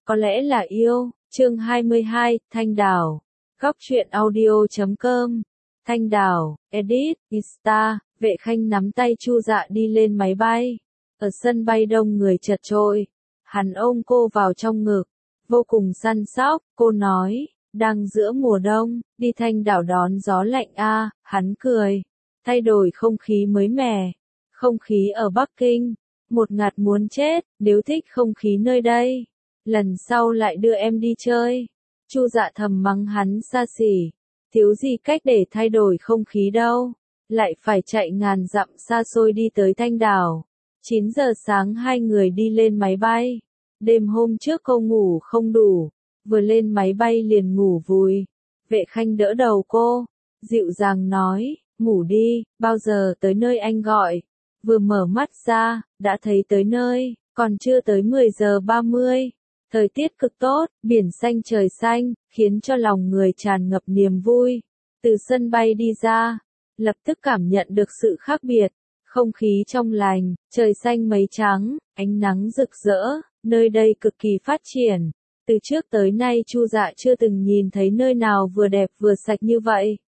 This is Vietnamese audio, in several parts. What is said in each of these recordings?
Có lẽ là yêu. Chương 22, Thanh Đảo. Góc truyện audio.com. Thanh Đảo, edit, Insta. Vệ Khanh nắm tay Chu Dạ đi lên máy bay. Ở sân bay đông người chật chội. Hắn ôm cô vào trong ngực, vô cùng săn sóc. Cô nói, đang giữa mùa đông, đi Thanh Đảo đón gió lạnh a. Hắn cười, thay đổi không khí mới mẻ. Không khí ở Bắc Kinh, một ngạt muốn chết. Nếu thích không khí nơi đây, lần sau lại đưa em đi chơi. Chu Dạ thầm mắng hắn xa xỉ, thiếu gì cách để thay đổi không khí đâu, lại phải chạy ngàn dặm xa xôi đi tới Thanh Đảo. 9 giờ sáng hai người đi lên máy bay. Đêm hôm trước cô ngủ không đủ, vừa lên máy bay liền ngủ vùi. Vệ Khanh đỡ đầu cô, dịu dàng nói, ngủ đi, bao giờ tới nơi anh gọi. Vừa mở mắt ra, đã thấy tới nơi, còn chưa tới 10 giờ 30. Thời tiết cực tốt, biển xanh trời xanh, khiến cho lòng người tràn ngập niềm vui. Từ sân bay đi ra, lập tức cảm nhận được sự khác biệt. Không khí trong lành, trời xanh mây trắng, ánh nắng rực rỡ, nơi đây cực kỳ phát triển. Từ trước tới nay Chu Dạ chưa từng nhìn thấy nơi nào vừa đẹp vừa sạch như vậy.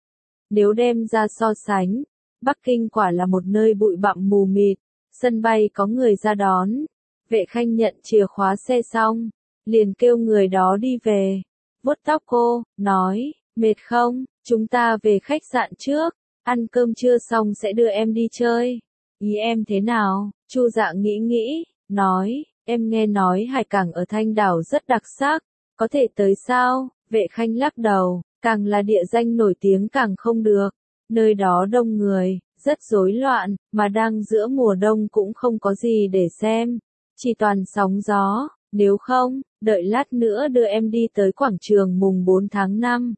Nếu đem ra so sánh, Bắc Kinh quả là một nơi bụi bặm mù mịt. Sân bay có người ra đón. Vệ Khanh nhận chìa khóa xe xong, liền kêu người đó đi về. Vuốt tóc cô, nói, mệt không, chúng ta về khách sạn trước, ăn cơm trưa xong sẽ đưa em đi chơi. Ý em thế nào? Chu Dạ nghĩ, nói, em nghe nói hải cảng ở Thanh Đảo rất đặc sắc, có thể tới sao? Vệ Khanh lắc đầu, càng là địa danh nổi tiếng càng không được. Nơi đó đông người, rất rối loạn, mà đang giữa mùa đông cũng không có gì để xem. Chỉ toàn sóng gió, nếu không, đợi lát nữa đưa em đi tới quảng trường mùng 4 tháng 5.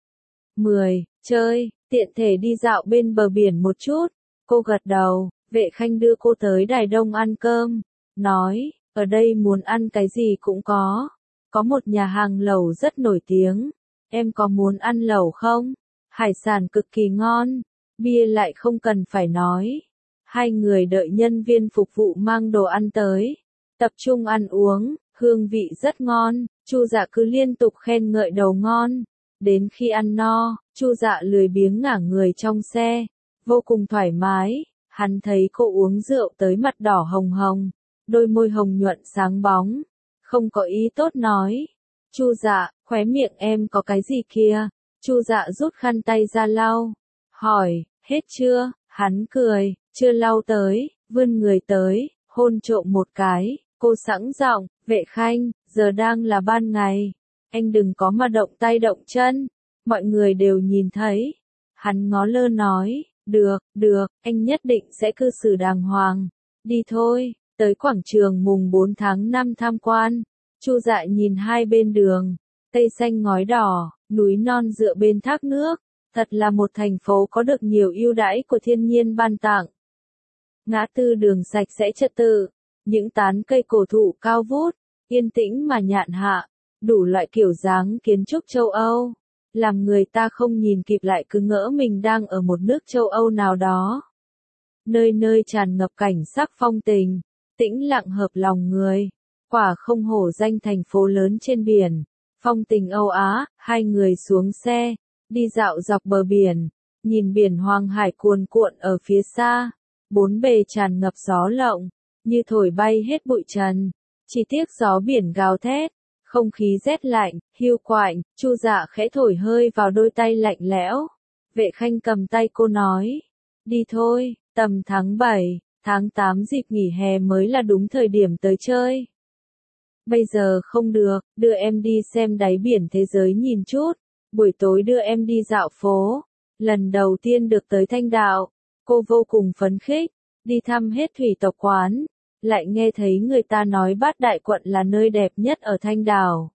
10. Chơi, tiện thể đi dạo bên bờ biển một chút. Cô gật đầu, Vệ Khanh đưa cô tới Đài Đông ăn cơm. Nói, ở đây muốn ăn cái gì cũng có. Có một nhà hàng lẩu rất nổi tiếng. Em có muốn ăn lẩu không? Hải sản cực kỳ ngon, bia lại không cần phải nói. Hai người đợi nhân viên phục vụ mang đồ ăn tới. Tập trung ăn uống, hương vị rất ngon, Chu Dạ cứ liên tục khen ngợi đầu ngon. Đến khi ăn no, Chu Dạ lười biếng ngả người trong xe, vô cùng thoải mái. Hắn thấy cô uống rượu tới mặt đỏ hồng hồng, đôi môi hồng nhuận sáng bóng, không có ý tốt nói. Chu Dạ, khóe miệng em có cái gì kia? Chu Dạ rút khăn tay ra lau, hỏi, hết chưa? Hắn cười, chưa lau tới, vươn người tới, hôn trộm một cái. Cô sẵn giọng, Vệ Khanh, giờ đang là ban ngày, anh đừng có mà động tay động chân, mọi người đều nhìn thấy. Hắn ngó lơ nói, được, anh nhất định sẽ cư xử đàng hoàng. Đi thôi, tới quảng trường mùng 4 tháng 5 tham quan. Chu Dạ nhìn hai bên đường, cây xanh ngói đỏ, núi non dựa bên thác nước, thật là một thành phố có được nhiều ưu đãi của thiên nhiên ban tặng. Ngã tư đường sạch sẽ trật tự, những tán cây cổ thụ cao vút, yên tĩnh mà nhàn hạ, đủ loại kiểu dáng kiến trúc châu Âu, làm người ta không nhìn kịp lại cứ ngỡ mình đang ở một nước châu Âu nào đó. Nơi nơi tràn ngập cảnh sắc phong tình, tĩnh lặng hợp lòng người, quả không hổ danh thành phố lớn trên biển. Phong tình Âu Á. Hai người xuống xe, đi dạo dọc bờ biển, nhìn biển Hoàng Hải cuồn cuộn ở phía xa, bốn bề tràn ngập gió lộng, như thổi bay hết bụi trần. Chỉ tiếc gió biển gào thét, không khí rét lạnh, hiu quạnh. Chu Dạ khẽ thổi hơi vào đôi tay lạnh lẽo. Vệ Khanh cầm tay cô nói, đi thôi, tầm tháng 7, tháng 8 dịp nghỉ hè mới là đúng thời điểm tới chơi. Bây giờ không được, đưa em đi xem đáy biển thế giới nhìn chút, buổi tối đưa em đi dạo phố. Lần đầu tiên được tới Thanh Đảo, cô vô cùng phấn khích, đi thăm hết thủy tộc quán, lại nghe thấy người ta nói Bát Đại Quận là nơi đẹp nhất ở Thanh Đảo.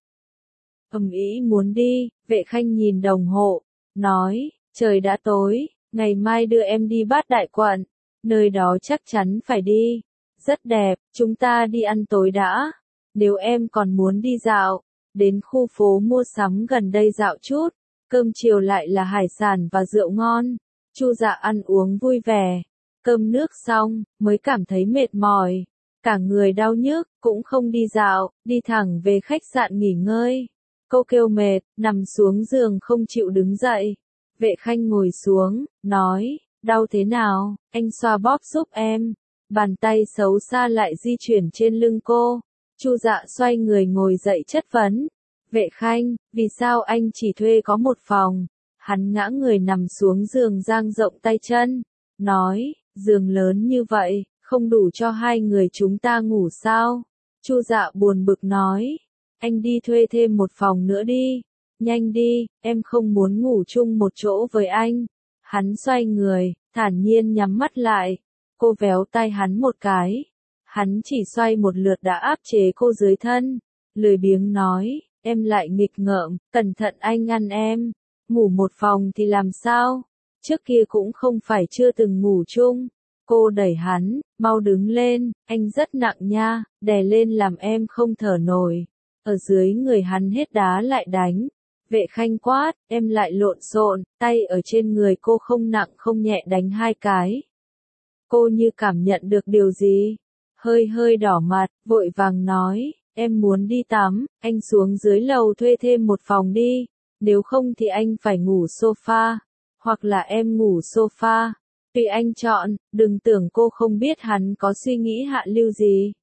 Ý muốn đi. Vệ Khanh nhìn đồng hồ, nói, trời đã tối, ngày mai đưa em đi Bát Đại Quận, nơi đó chắc chắn phải đi, rất đẹp, chúng ta đi ăn tối đã. Nếu em còn muốn đi dạo, đến khu phố mua sắm gần đây dạo chút, cơm chiều lại là hải sản và rượu ngon. Chu Dạ ăn uống vui vẻ, cơm nước xong, mới cảm thấy mệt mỏi. cả người đau nhức, cũng không đi dạo, đi thẳng về khách sạn nghỉ ngơi. Cô kêu mệt, nằm xuống giường không chịu đứng dậy. Vệ Khanh ngồi xuống, nói, đau thế nào, anh xoa bóp giúp em. Bàn tay xấu xa lại di chuyển trên lưng cô. Chu Dạ xoay người ngồi dậy chất vấn. Vệ Khanh, vì sao anh chỉ thuê có một phòng? Hắn ngã người nằm xuống giường dang rộng tay chân. Nói, giường lớn như vậy, không đủ cho hai người chúng ta ngủ sao? Chu Dạ buồn bực nói. Anh đi thuê thêm một phòng nữa đi. Nhanh đi, em không muốn ngủ chung một chỗ với anh. Hắn xoay người, thản nhiên nhắm mắt lại. Cô véo tay hắn một cái. Hắn chỉ xoay một lượt đã áp chế cô dưới thân. Lười biếng nói, em lại nghịch ngợm, cẩn thận anh ngăn em. Ngủ một phòng thì làm sao? Trước kia cũng không phải chưa từng ngủ chung. Cô đẩy hắn, mau đứng lên, anh rất nặng nha, đè lên làm em không thở nổi. Ở dưới người hắn hết đá lại đánh. Vệ Khanh quát, em lại lộn xộn, tay ở trên người cô không nặng không nhẹ đánh hai cái. Cô như cảm nhận được điều gì? Hơi hơi đỏ mặt, vội vàng nói, em muốn đi tắm, anh xuống dưới lầu thuê thêm một phòng đi, nếu không thì anh phải ngủ sofa, hoặc là em ngủ sofa. Tùy anh chọn, đừng tưởng cô không biết hắn có suy nghĩ hạ lưu gì.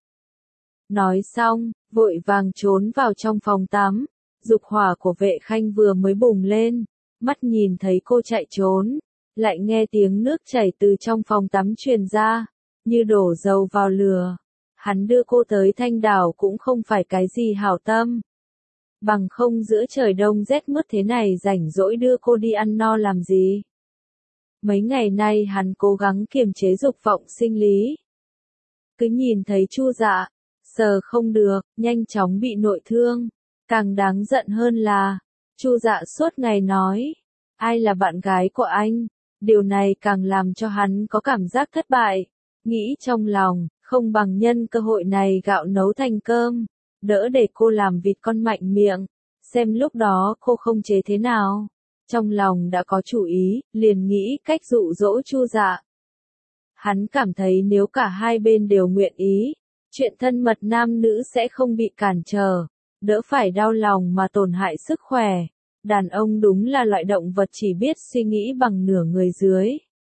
Nói xong, vội vàng trốn vào trong phòng tắm. Dục hỏa của Vệ Khanh vừa mới bùng lên, mắt nhìn thấy cô chạy trốn, lại nghe tiếng nước chảy từ trong phòng tắm truyền ra, như đổ dầu vào lửa. Hắn đưa cô tới Thanh Đảo cũng không phải cái gì hảo tâm. Bằng không giữa trời đông rét mướt thế này rảnh rỗi đưa cô đi ăn no làm gì. Mấy ngày nay hắn cố gắng kiềm chế dục vọng sinh lý. Cứ nhìn thấy Chu Dạ, sờ không được, nhanh chóng bị nội thương. Càng đáng giận hơn là, Chu Dạ suốt ngày nói, ai là bạn gái của anh? Điều này càng làm cho hắn có cảm giác thất bại. Nghĩ trong lòng, không bằng nhân cơ hội này gạo nấu thành cơm, đỡ để cô làm vịt con mạnh miệng, xem lúc đó cô không chế thế nào. Trong lòng đã có chủ ý, liền nghĩ cách dụ dỗ Chu Dạ. Hắn cảm thấy nếu cả hai bên đều nguyện ý, chuyện thân mật nam nữ sẽ không bị cản trở, đỡ phải đau lòng mà tổn hại sức khỏe. Đàn ông đúng là loại động vật chỉ biết suy nghĩ bằng nửa người dưới.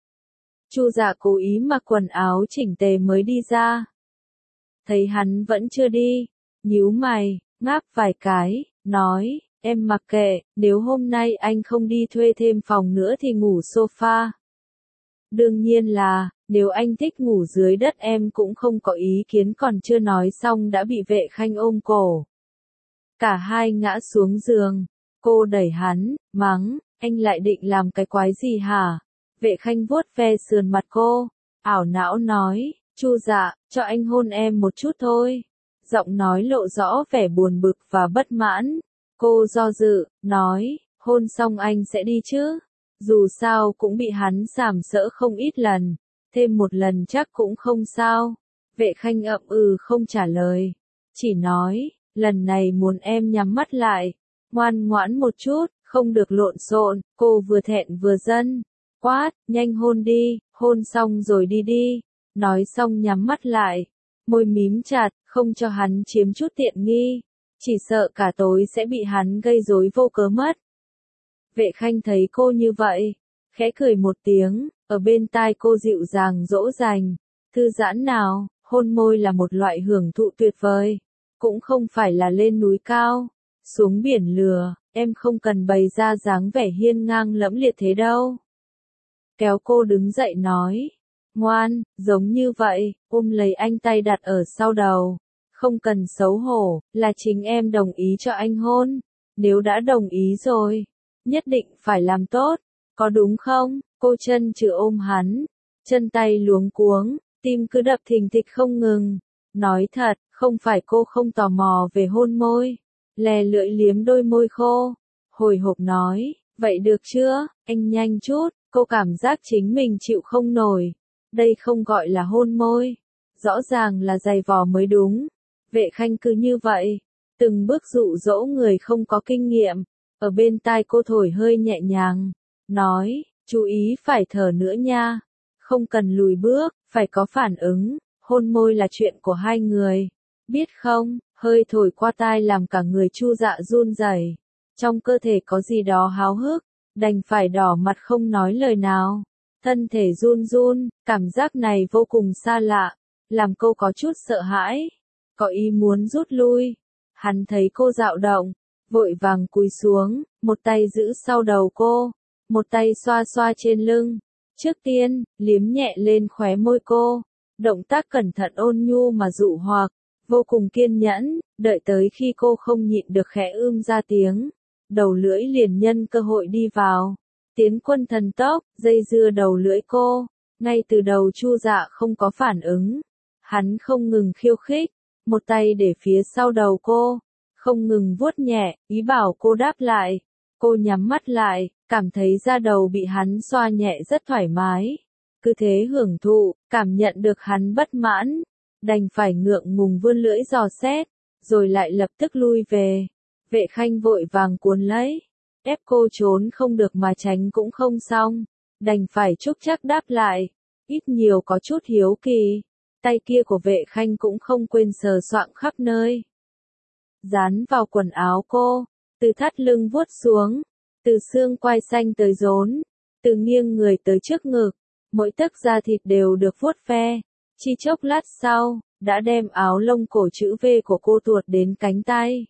Chu Dạ cố ý mặc quần áo chỉnh tề mới đi ra. Thấy hắn vẫn chưa đi, nhíu mày, ngáp vài cái, nói, em mặc kệ, nếu hôm nay anh không đi thuê thêm phòng nữa thì ngủ sofa. Đương nhiên là, nếu anh thích ngủ dưới đất em cũng không có ý kiến, còn chưa nói xong đã bị Vệ Khanh ôm cổ. Cả hai ngã xuống giường, cô đẩy hắn, mắng, anh lại định làm cái quái gì hả? Vệ Khanh vuốt ve sườn mặt cô, ảo não nói, Chu Dạ, cho anh hôn em một chút thôi. Giọng nói lộ rõ vẻ buồn bực và bất mãn. Cô do dự, nói, hôn xong anh sẽ đi chứ. Dù sao cũng bị hắn sàm sỡ không ít lần, thêm một lần chắc cũng không sao. Vệ Khanh ậm ừ không trả lời, chỉ nói, lần này muốn em nhắm mắt lại, ngoan ngoãn một chút, không được lộn xộn. Cô vừa thẹn vừa dân, quát, nhanh hôn đi, hôn xong rồi đi đi. Nói xong nhắm mắt lại, môi mím chặt, không cho hắn chiếm chút tiện nghi, chỉ sợ cả tối sẽ bị hắn gây rối vô cớ mất. Vệ Khanh thấy cô như vậy, khẽ cười một tiếng, ở bên tai cô dịu dàng dỗ dành, thư giãn nào, hôn môi là một loại hưởng thụ tuyệt vời, cũng không phải là lên núi cao, xuống biển lửa, em không cần bày ra dáng vẻ hiên ngang lẫm liệt thế đâu. Kéo cô đứng dậy nói, ngoan, giống như vậy, ôm lấy anh tay đặt ở sau đầu, không cần xấu hổ, là chính em đồng ý cho anh hôn, nếu đã đồng ý rồi, nhất định phải làm tốt, có đúng không? Cô chân chừ ôm hắn, chân tay luống cuống, tim cứ đập thình thịch không ngừng. Nói thật, không phải cô không tò mò về hôn môi, lè lưỡi liếm đôi môi khô, hồi hộp nói, vậy được chưa, anh nhanh chút. Cô cảm giác chính mình chịu không nổi, đây không gọi là hôn môi, rõ ràng là giày vò mới đúng. Vệ Khanh cứ như vậy, từng bước dụ dỗ người không có kinh nghiệm, ở bên tai cô thổi hơi nhẹ nhàng, nói, chú ý phải thở nữa nha, không cần lùi bước, phải có phản ứng, hôn môi là chuyện của hai người. Biết không, hơi thổi qua tai làm cả người Chu Dạ run rẩy. Trong cơ thể có gì đó háo hức, đành phải đỏ mặt không nói lời nào. Thân thể run run, cảm giác này vô cùng xa lạ, làm cô có chút sợ hãi, có ý muốn rút lui. Hắn thấy cô dao động, vội vàng cúi xuống, một tay giữ sau đầu cô, một tay xoa xoa trên lưng. Trước tiên, liếm nhẹ lên khóe môi cô, động tác cẩn thận ôn nhu mà dụ hoặc, vô cùng kiên nhẫn, đợi tới khi cô không nhịn được khẽ ra tiếng, đầu lưỡi liền nhân cơ hội đi vào. Tiến quân thần tốc, dây dưa đầu lưỡi cô, ngay từ đầu Chu Dạ không có phản ứng. Hắn không ngừng khiêu khích, một tay để phía sau đầu cô, không ngừng vuốt nhẹ, ý bảo cô đáp lại. Cô nhắm mắt lại, cảm thấy da đầu bị hắn xoa nhẹ rất thoải mái. Cứ thế hưởng thụ, cảm nhận được hắn bất mãn, đành phải ngượng ngùng vươn lưỡi dò xét, rồi lại lập tức lui về. Vệ Khanh vội vàng cuốn lấy, ép cô trốn không được mà tránh cũng không xong, đành phải chúc chắc đáp lại, ít nhiều có chút hiếu kỳ. Tay kia của Vệ Khanh cũng không quên sờ soạng khắp nơi, dán vào quần áo cô, từ thắt lưng vuốt xuống, từ xương quai xanh tới rốn, từ nghiêng người tới trước ngực, mỗi tấc da thịt đều được vuốt ve. Chỉ chốc lát sau, đã đem áo lông cổ chữ V của cô tuột đến cánh tay,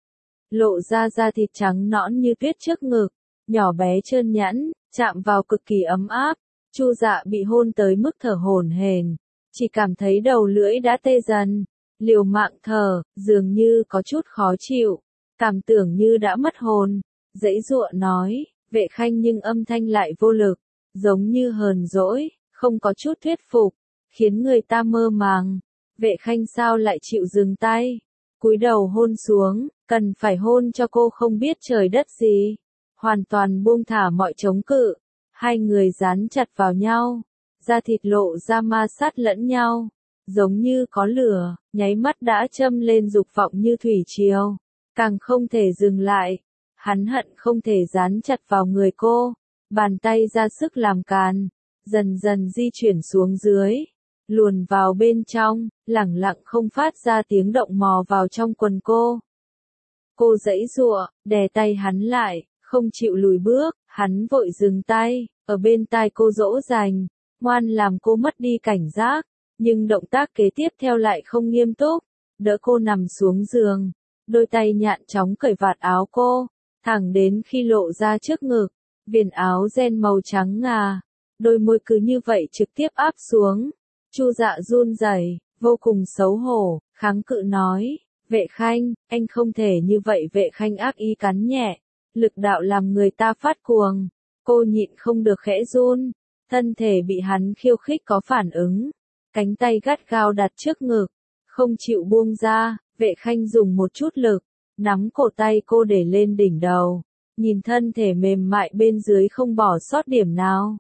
lộ ra da thịt trắng nõn như tuyết trước ngực, nhỏ bé trơn nhẵn, chạm vào cực kỳ ấm áp. Chu Dạ bị hôn tới mức thở hổn hển, chỉ cảm thấy đầu lưỡi đã tê dần, liều mạng thở, dường như có chút khó chịu, cảm tưởng như đã mất hồn, giãy giụa nói, Vệ Khanh nhưng âm thanh lại vô lực, giống như hờn dỗi, không có chút thuyết phục, khiến người ta mơ màng. Vệ Khanh sao lại chịu dừng tay, cúi đầu hôn xuống, cần phải hôn cho cô không biết trời đất gì, hoàn toàn buông thả mọi chống cự. Hai người dán chặt vào nhau, da thịt lộ ra ma sát lẫn nhau, giống như có lửa, nháy mắt đã châm lên dục vọng như thủy triều, càng không thể dừng lại. Hắn hận không thể dán chặt vào người cô, bàn tay ra sức làm càn, dần dần di chuyển xuống dưới, luồn vào bên trong, lẳng lặng không phát ra tiếng động mò vào trong quần cô. Cô giãy giụa, đè tay hắn lại, không chịu lùi bước, hắn vội dừng tay, ở bên tai cô dỗ dành, ngoan làm cô mất đi cảnh giác, nhưng động tác kế tiếp theo lại không nghiêm túc, đỡ cô nằm xuống giường, đôi tay nhạn chóng cởi vạt áo cô, thẳng đến khi lộ ra trước ngực, viền áo ren màu trắng ngà, đôi môi cứ như vậy trực tiếp áp xuống. Chu Dạ run rẩy, vô cùng xấu hổ, kháng cự nói, Vệ Khanh, anh không thể như vậy. Vệ Khanh ác ý cắn nhẹ, lực đạo làm người ta phát cuồng, cô nhịn không được khẽ run, thân thể bị hắn khiêu khích có phản ứng, cánh tay gắt gao đặt trước ngực, không chịu buông ra. Vệ Khanh dùng một chút lực, nắm cổ tay cô để lên đỉnh đầu, nhìn thân thể mềm mại bên dưới không bỏ sót điểm nào.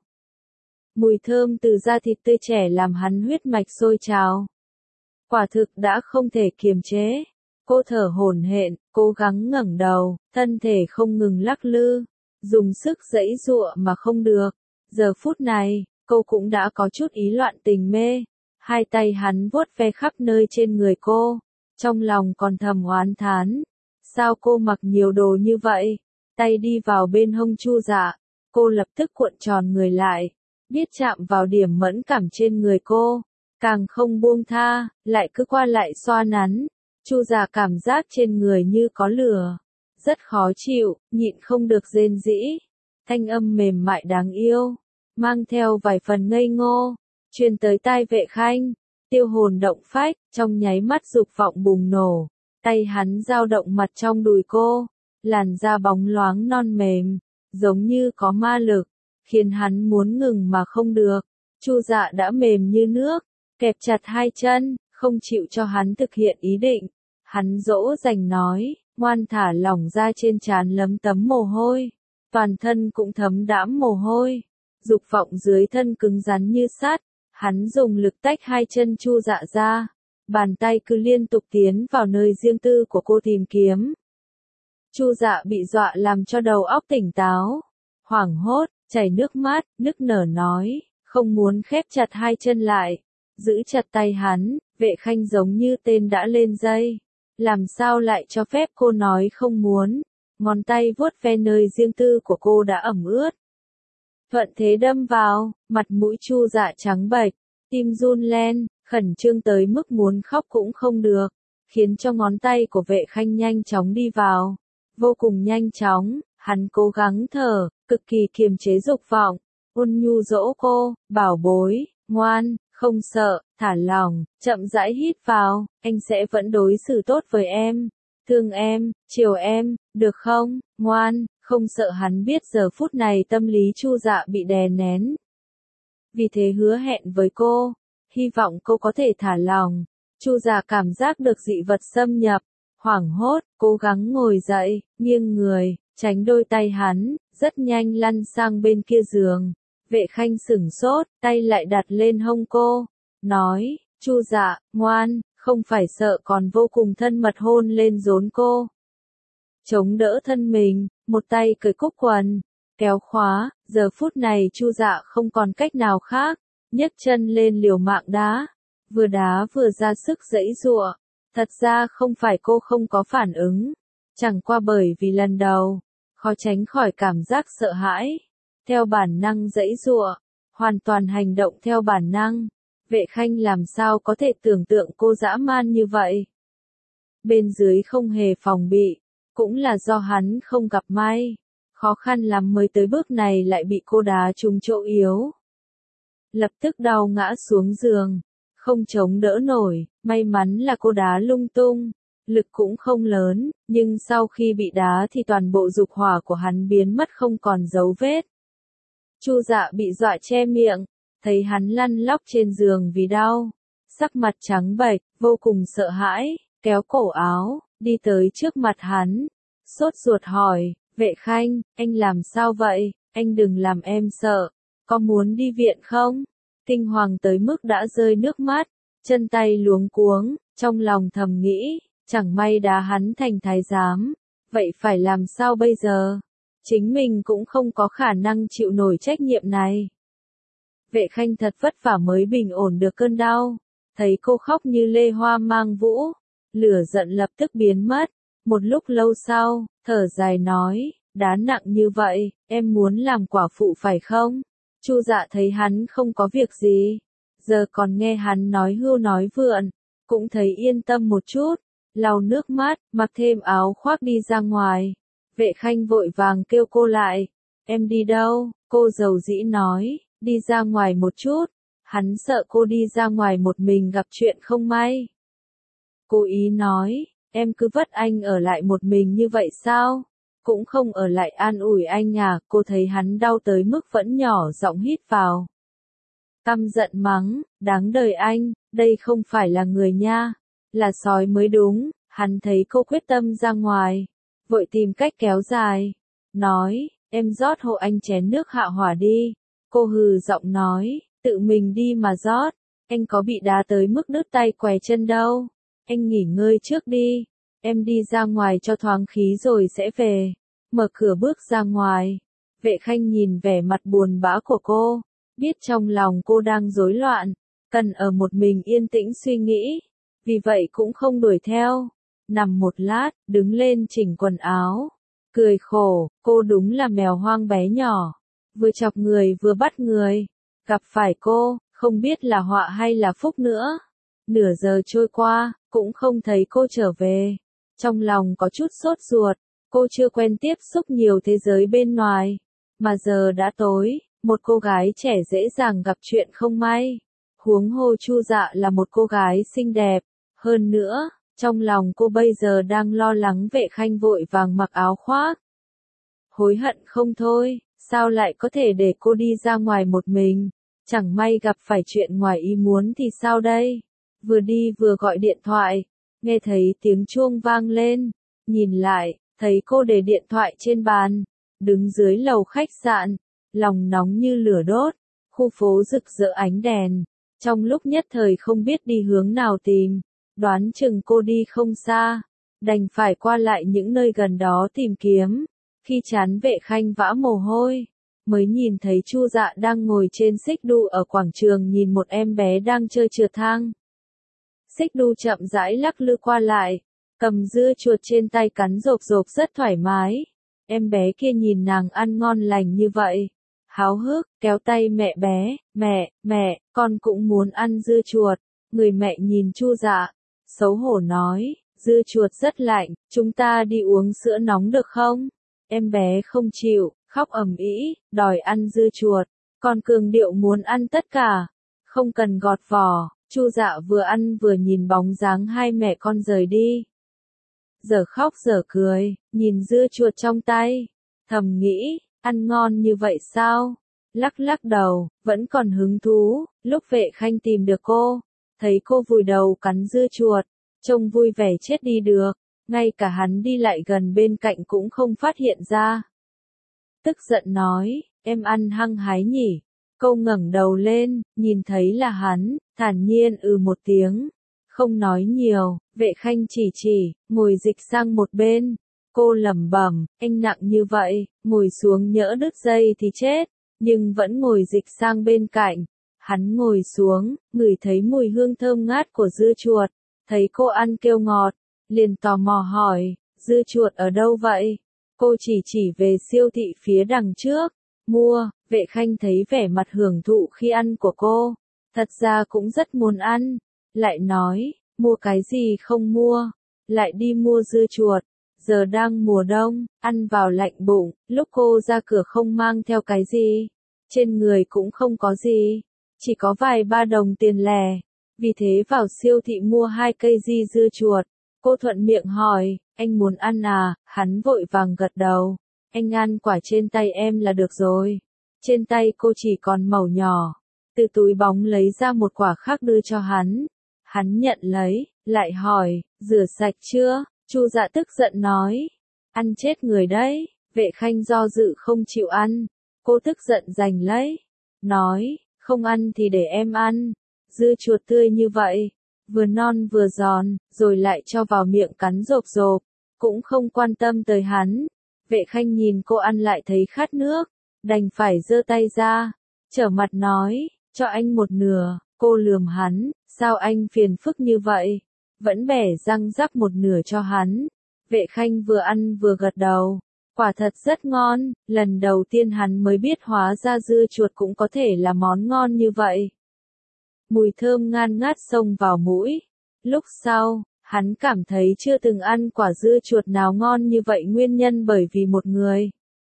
Mùi thơm từ da thịt tươi trẻ làm hắn huyết mạch sôi trào. Quả thực đã không thể kiềm chế. Cô thở hổn hển, cố gắng ngẩng đầu, thân thể không ngừng lắc lư, dùng sức giãy giụa mà không được. Giờ phút này, cô cũng đã có chút ý loạn tình mê. Hai tay hắn vuốt ve khắp nơi trên người cô, trong lòng còn thầm oán thán. Sao cô mặc nhiều đồ như vậy? Tay đi vào bên hông Chu Dạ, cô lập tức cuộn tròn người lại, biết chạm vào điểm mẫn cảm trên người cô, càng không buông tha, lại cứ qua lại xoa nắn. Chu Dạ cảm giác trên người như có lửa, rất khó chịu, nhịn không được rên rỉ. Thanh âm mềm mại đáng yêu, mang theo vài phần ngây ngô, truyền tới tai Vệ Khanh, tiêu hồn động phách, trong nháy mắt dục vọng bùng nổ. Tay hắn dao động mặt trong đùi cô, làn da bóng loáng non mềm, giống như có ma lực, khiến hắn muốn ngừng mà không được. Chu Dạ đã mềm như nước, kẹp chặt hai chân, không chịu cho hắn thực hiện ý định. Hắn dỗ dành nói, ngoan thả lỏng ra. Trên trán lấm tấm mồ hôi, toàn thân cũng thấm đẫm mồ hôi, dục vọng dưới thân cứng rắn như sắt. Hắn dùng lực tách hai chân Chu Dạ ra, bàn tay cứ liên tục tiến vào nơi riêng tư của cô tìm kiếm. Chu Dạ bị dọa làm cho đầu óc tỉnh táo, hoảng hốt, chảy nước mắt, nức nở nói, không muốn khép chặt hai chân lại, giữ chặt tay hắn, Vệ Khanh giống như tên đã lên dây. Làm sao lại cho phép cô nói không muốn, ngón tay vuốt ve nơi riêng tư của cô đã ẩm ướt. Thuận thế đâm vào, mặt mũi Chu Dạ trắng bệch, tim run lên, khẩn trương tới mức muốn khóc cũng không được, khiến cho ngón tay của Vệ Khanh nhanh chóng đi vào. Vô cùng nhanh chóng, hắn cố gắng thở, cực kỳ kiềm chế dục vọng, ôn nhu dỗ cô, bảo bối, ngoan, không sợ, thả lỏng, chậm rãi hít vào, anh sẽ vẫn đối xử tốt với em, thương em, chiều em, được không, ngoan, không sợ. Hắn biết giờ phút này tâm lý Chu Dạ bị đè nén. Vì thế hứa hẹn với cô, hy vọng cô có thể thả lòng. Chu Dạ cảm giác được dị vật xâm nhập, hoảng hốt, cố gắng ngồi dậy, nghiêng người, tránh đôi tay hắn, rất nhanh lăn sang bên kia giường. Vệ Khanh sửng sốt, tay lại đặt lên hông cô, nói, Chu Dạ, ngoan, không phải sợ, còn vô cùng thân mật hôn lên rốn cô. Chống đỡ thân mình, một tay cởi cúc quần, kéo khóa, giờ phút này Chu Dạ không còn cách nào khác, nhấc chân lên liều mạng đá, vừa ra sức giãy giụa. Thật ra không phải cô không có phản ứng, chẳng qua bởi vì lần đầu, khó tránh khỏi cảm giác sợ hãi, theo bản năng giãy giụa, hoàn toàn hành động theo bản năng. Vệ Khanh làm sao có thể tưởng tượng cô dã man như vậy. Bên dưới không hề phòng bị, cũng là do hắn không gặp may, khó khăn lắm mới tới bước này lại bị cô đá trúng chỗ yếu. Lập tức đau ngã xuống giường, không chống đỡ nổi, may mắn là cô đá lung tung, lực cũng không lớn, nhưng sau khi bị đá thì toàn bộ dục hỏa của hắn biến mất không còn dấu vết. Chu Dạ bị dọa che miệng, thấy hắn lăn lóc trên giường vì đau, sắc mặt trắng bệch, vô cùng sợ hãi, kéo cổ áo, đi tới trước mặt hắn, sốt ruột hỏi, Vệ Khanh, anh làm sao vậy, anh đừng làm em sợ, có muốn đi viện không? Kinh hoàng tới mức đã rơi nước mắt, chân tay luống cuống, trong lòng thầm nghĩ, chẳng may đá hắn thành thái giám, vậy phải làm sao bây giờ? Chính mình cũng không có khả năng chịu nổi trách nhiệm này. Vệ Khanh thật vất vả mới bình ổn được cơn đau, thấy cô khóc như lê hoa mang vũ, lửa giận lập tức biến mất. Một lúc lâu sau, thở dài nói, đá nặng như vậy, em muốn làm quả phụ phải không? Chu Dạ thấy hắn không có việc gì, giờ còn nghe hắn nói hưu nói vượn, cũng thấy yên tâm một chút, lau nước mắt, mặc thêm áo khoác đi ra ngoài. Vệ Khanh vội vàng kêu cô lại, em đi đâu? Cô dầu dĩ nói, đi ra ngoài một chút, hắn sợ cô đi ra ngoài một mình gặp chuyện không may. Cố ý nói, em cứ vất anh ở lại một mình như vậy sao? Cũng không ở lại an ủi anh à? Cô thấy hắn đau tới mức vẫn nhỏ giọng hít vào. Căm giận mắng, đáng đời anh, đây không phải là người nha, là sói mới đúng. Hắn thấy cô quyết tâm ra ngoài, vội tìm cách kéo dài, nói, em rót hộ anh chén nước hạ hỏa đi. Cô hừ giọng nói, tự mình đi mà rót, anh có bị đá tới mức đứt tay què chân đâu, anh nghỉ ngơi trước đi, em đi ra ngoài cho thoáng khí rồi sẽ về. Mở cửa bước ra ngoài, Vệ Khanh nhìn vẻ mặt buồn bã của cô, biết trong lòng cô đang rối loạn, cần ở một mình yên tĩnh suy nghĩ, vì vậy cũng không đuổi theo. Nằm một lát, đứng lên chỉnh quần áo, cười khổ, cô đúng là mèo hoang bé nhỏ, vừa chọc người vừa bắt người, gặp phải cô, không biết là họa hay là phúc nữa. Nửa giờ trôi qua, cũng không thấy cô trở về, trong lòng có chút sốt ruột, cô chưa quen tiếp xúc nhiều thế giới bên ngoài, mà giờ đã tối, một cô gái trẻ dễ dàng gặp chuyện không may, huống hồ Chu Dạ là một cô gái xinh đẹp, hơn nữa, trong lòng cô bây giờ đang lo lắng. Vệ Khanh vội vàng mặc áo khoác, hối hận không thôi, sao lại có thể để cô đi ra ngoài một mình, chẳng may gặp phải chuyện ngoài ý muốn thì sao đây? Vừa đi vừa gọi điện thoại, nghe thấy tiếng chuông vang lên, nhìn lại, thấy cô để điện thoại trên bàn, đứng dưới lầu khách sạn, lòng nóng như lửa đốt, khu phố rực rỡ ánh đèn, trong lúc nhất thời không biết đi hướng nào tìm, đoán chừng cô đi không xa, đành phải qua lại những nơi gần đó tìm kiếm. Khi chán Vệ Khanh vã mồ hôi, mới nhìn thấy Chu Dạ đang ngồi trên xích đu ở quảng trường nhìn một em bé đang chơi trượt thang. Xích đu chậm rãi lắc lư qua lại, cầm dưa chuột trên tay cắn rộp rộp rất thoải mái. Em bé kia nhìn nàng ăn ngon lành như vậy, háo hức, kéo tay mẹ bé, mẹ, con cũng muốn ăn dưa chuột. Người mẹ nhìn Chu Dạ, xấu hổ nói, dưa chuột rất lạnh, chúng ta đi uống sữa nóng được không? Em bé không chịu, khóc ầm ĩ, đòi ăn dưa chuột, còn cường điệu muốn ăn tất cả, không cần gọt vỏ. Chu Dạ vừa ăn vừa nhìn bóng dáng hai mẹ con rời đi. Giờ khóc giờ cười, nhìn dưa chuột trong tay, thầm nghĩ, ăn ngon như vậy sao? Lắc lắc đầu, vẫn còn hứng thú. Lúc Vệ Khanh tìm được cô, thấy cô vùi đầu cắn dưa chuột, trông vui vẻ chết đi được, ngay cả hắn đi lại gần bên cạnh cũng không phát hiện ra. Tức giận nói, em ăn hăng hái nhỉ? Cô ngẩng đầu lên, nhìn thấy là hắn, thản nhiên một tiếng, không nói nhiều. Vệ Khanh chỉ, ngồi dịch sang một bên. Cô lẩm bẩm, anh nặng như vậy, ngồi xuống nhỡ đứt dây thì chết, nhưng vẫn ngồi dịch sang bên cạnh. Hắn ngồi xuống, ngửi thấy mùi hương thơm ngát của dưa chuột, thấy cô ăn kêu ngọt, liền tò mò hỏi, dưa chuột ở đâu vậy? Cô chỉ về siêu thị phía đằng trước, mua. Vệ Khanh thấy vẻ mặt hưởng thụ khi ăn của cô, thật ra cũng rất muốn ăn, lại nói, mua cái gì không mua, lại đi mua dưa chuột, giờ đang mùa đông, ăn vào lạnh bụng. Lúc cô ra cửa không mang theo cái gì, trên người cũng không có gì, chỉ có vài ba đồng tiền lẻ, vì thế vào siêu thị mua 2 cây di dưa chuột. Cô thuận miệng hỏi, anh muốn ăn à? Hắn vội vàng gật đầu, anh ăn quả trên tay em là được rồi. Trên tay cô chỉ còn mẩu nhỏ, từ túi bóng lấy ra một quả khác đưa cho hắn. Hắn nhận lấy, lại hỏi, rửa sạch chưa? Chu Dạ tức giận nói, ăn chết người đấy. Vệ Khanh do dự không chịu ăn, cô tức giận giành lấy, nói, không ăn thì để em ăn. Dưa chuột tươi như vậy, vừa non vừa giòn, rồi lại cho vào miệng cắn rộp rộp, cũng không quan tâm tới hắn. Vệ Khanh nhìn cô ăn lại thấy khát nước, đành phải giơ tay ra, trở mặt nói, cho anh một nửa. Cô lườm hắn, sao anh phiền phức như vậy? Vẫn bẻ răng rắc một nửa cho hắn. Vệ Khanh vừa ăn vừa gật đầu, quả thật rất ngon, lần đầu tiên hắn mới biết hóa ra dưa chuột cũng có thể là món ngon như vậy. Mùi thơm ngan ngát xông vào mũi. Lúc sau, hắn cảm thấy chưa từng ăn quả dưa chuột nào ngon như vậy, nguyên nhân bởi vì một người.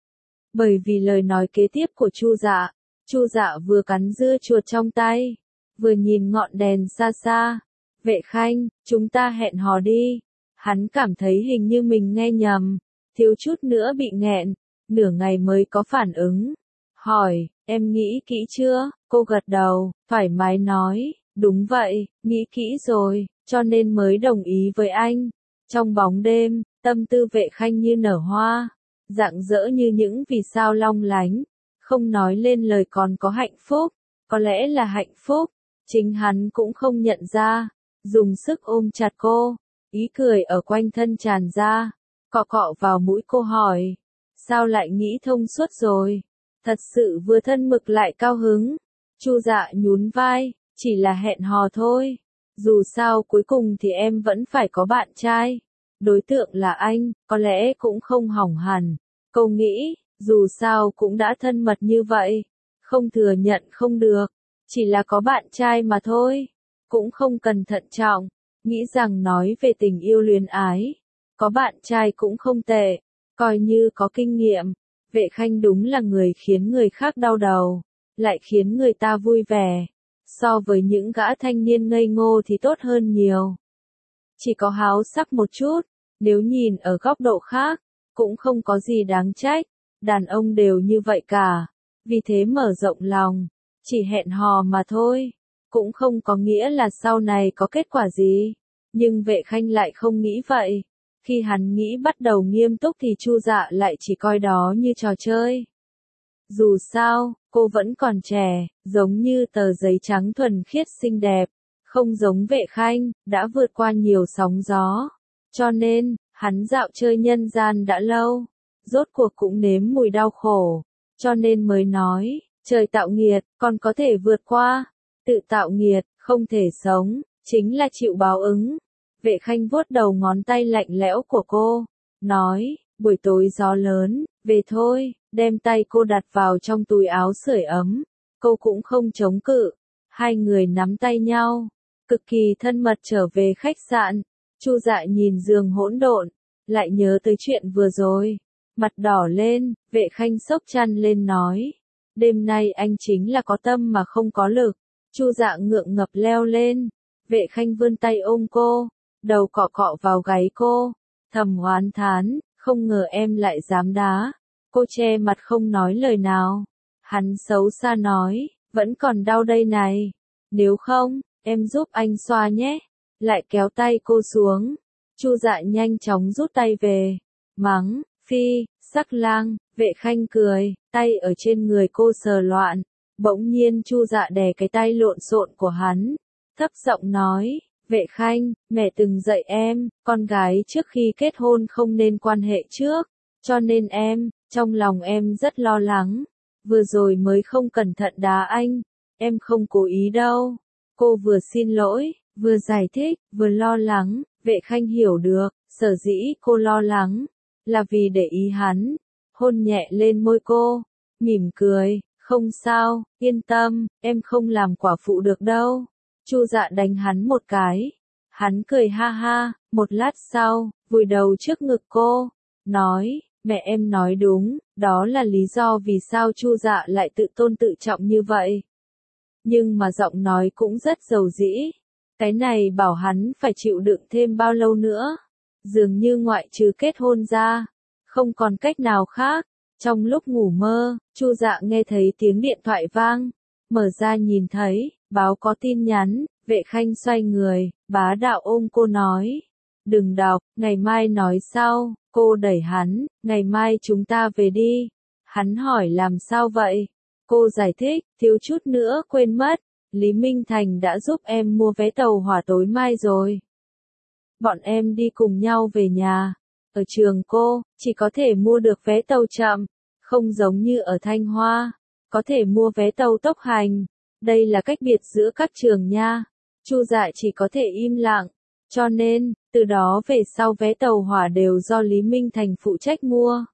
Bởi vì lời nói kế tiếp của Chu Dạ. Chu Dạ vừa cắn dưa chuột trong tay, vừa nhìn ngọn đèn xa xa. Vệ Khanh, chúng ta hẹn hò đi. Hắn cảm thấy hình như mình nghe nhầm, thiếu chút nữa bị nghẹn, nửa ngày mới có phản ứng. Hỏi, em nghĩ kỹ chưa? Cô gật đầu, thoải mái nói, đúng vậy, nghĩ kỹ rồi, cho nên mới đồng ý với anh. Trong bóng đêm, tâm tư Vệ Khanh như nở hoa, rạng rỡ như những vì sao long lánh, không nói lên lời còn có hạnh phúc, có lẽ là hạnh phúc, chính hắn cũng không nhận ra, dùng sức ôm chặt cô, ý cười ở quanh thân tràn ra, cọ cọ vào mũi cô hỏi, sao lại nghĩ thông suốt rồi? Thật sự vừa thân mực lại cao hứng. Chu Dạ nhún vai, chỉ là hẹn hò thôi. Dù sao cuối cùng thì em vẫn phải có bạn trai. Đối tượng là anh, có lẽ cũng không hỏng hẳn. Cô nghĩ, dù sao cũng đã thân mật như vậy. Không thừa nhận không được. Chỉ là có bạn trai mà thôi. Cũng không cần thận trọng. Nghĩ rằng nói về tình yêu luyến ái. Có bạn trai cũng không tệ. Coi như có kinh nghiệm. Vệ Khanh đúng là người khiến người khác đau đầu, lại khiến người ta vui vẻ. So với những gã thanh niên ngây ngô thì tốt hơn nhiều. Chỉ có háo sắc một chút, nếu nhìn ở góc độ khác, cũng không có gì đáng trách. Đàn ông đều như vậy cả. Vì thế mở rộng lòng, chỉ hẹn hò mà thôi. Cũng không có nghĩa là sau này có kết quả gì. Nhưng Vệ Khanh lại không nghĩ vậy. Khi hắn nghĩ bắt đầu nghiêm túc thì Chu Dạ lại chỉ coi đó như trò chơi. Dù sao, cô vẫn còn trẻ, giống như tờ giấy trắng thuần khiết xinh đẹp, không giống Vệ Khanh, đã vượt qua nhiều sóng gió. Cho nên, hắn dạo chơi nhân gian đã lâu, rốt cuộc cũng nếm mùi đau khổ. cho nên mới nói, trời tạo nghiệt, còn có thể vượt qua, tự tạo nghiệt, không thể sống, chính là chịu báo ứng. Vệ Khanh vuốt đầu ngón tay lạnh lẽo của cô, nói, buổi tối gió lớn, về thôi, đem tay cô đặt vào trong túi áo sưởi ấm, cô cũng không chống cự, hai người nắm tay nhau, cực kỳ thân mật trở về khách sạn. Chu Dạ nhìn giường hỗn độn, lại nhớ tới chuyện vừa rồi, mặt đỏ lên, Vệ Khanh xốc chăn lên nói, đêm nay anh chính là có tâm mà không có lực. Chu Dạ ngượng ngập leo lên, Vệ Khanh vươn tay ôm cô, đầu cọ cọ vào gáy cô, thầm oán thán, không ngờ em lại dám đá. Cô che mặt không nói lời nào. Hắn xấu xa nói, vẫn còn đau đây này, nếu không, em giúp anh xoa nhé. Lại kéo tay cô xuống. Chu Dạ nhanh chóng rút tay về, mắng, phi, sắc lang. Vệ Khanh cười, tay ở trên người cô sờ loạn. Bỗng nhiên Chu Dạ đè cái tay lộn xộn của hắn, thấp giọng nói, Vệ Khanh, mẹ từng dạy em, con gái trước khi kết hôn không nên quan hệ trước, cho nên trong lòng em rất lo lắng, vừa rồi mới không cẩn thận đá anh, em không cố ý đâu. Cô vừa xin lỗi, vừa giải thích, vừa lo lắng. Vệ Khanh hiểu được, sở dĩ cô lo lắng, là vì để ý hắn, hôn nhẹ lên môi cô, mỉm cười, không sao, yên tâm, em không làm quả phụ được đâu. Chu Dạ đánh hắn một cái, hắn cười ha ha, một lát sau, vùi đầu trước ngực cô, nói, mẹ em nói đúng, đó là lý do vì sao Chu Dạ lại tự tôn tự trọng như vậy. Nhưng mà giọng nói cũng rất dầu dĩ, cái này bảo hắn phải chịu đựng thêm bao lâu nữa, dường như ngoại trừ kết hôn ra, không còn cách nào khác. Trong lúc ngủ mơ, Chu Dạ nghe thấy tiếng điện thoại vang, mở ra nhìn thấy, báo có tin nhắn. Vệ Khanh xoay người, bá đạo ôm cô nói, đừng đọc, ngày mai nói sau. Cô đẩy hắn, ngày mai chúng ta về đi. Hắn hỏi làm sao vậy? Cô giải thích, thiếu chút nữa quên mất, Lý Minh Thành đã giúp em mua vé tàu hỏa tối mai rồi. Bọn em đi cùng nhau về nhà. Ở trường cô, chỉ có thể mua được vé tàu chậm, không giống như ở Thanh Hoa, có thể mua vé tàu tốc hành. Đây là cách biệt giữa các trường nha. Chu Dạ chỉ có thể im lặng, cho nên, từ đó về sau vé tàu hỏa đều do Lý Minh Thành phụ trách mua.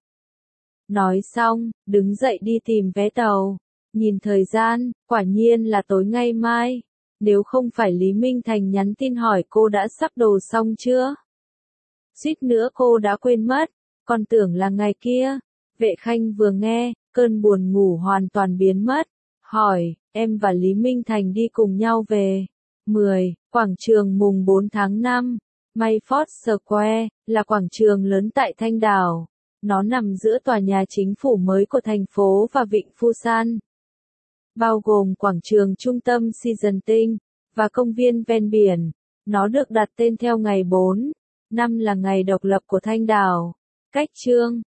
Nói xong, đứng dậy đi tìm vé tàu, nhìn thời gian, quả nhiên là tối ngày mai, nếu không phải Lý Minh Thành nhắn tin hỏi cô đã sắp đồ xong chưa. Suýt nữa cô đã quên mất, còn tưởng là ngày kia. Vệ Khanh vừa nghe, cơn buồn ngủ hoàn toàn biến mất, hỏi, em và Lý Minh Thành đi cùng nhau về. 10. Quảng trường mùng 4 tháng 5, Mayford Square, là quảng trường lớn tại Thanh Đảo. Nó nằm giữa tòa nhà chính phủ mới của thành phố và vịnh Phusan, bao gồm quảng trường trung tâm Season Tinh, và công viên ven biển. Nó được đặt tên theo ngày 4/5 là ngày độc lập của Thanh Đảo. Cách chương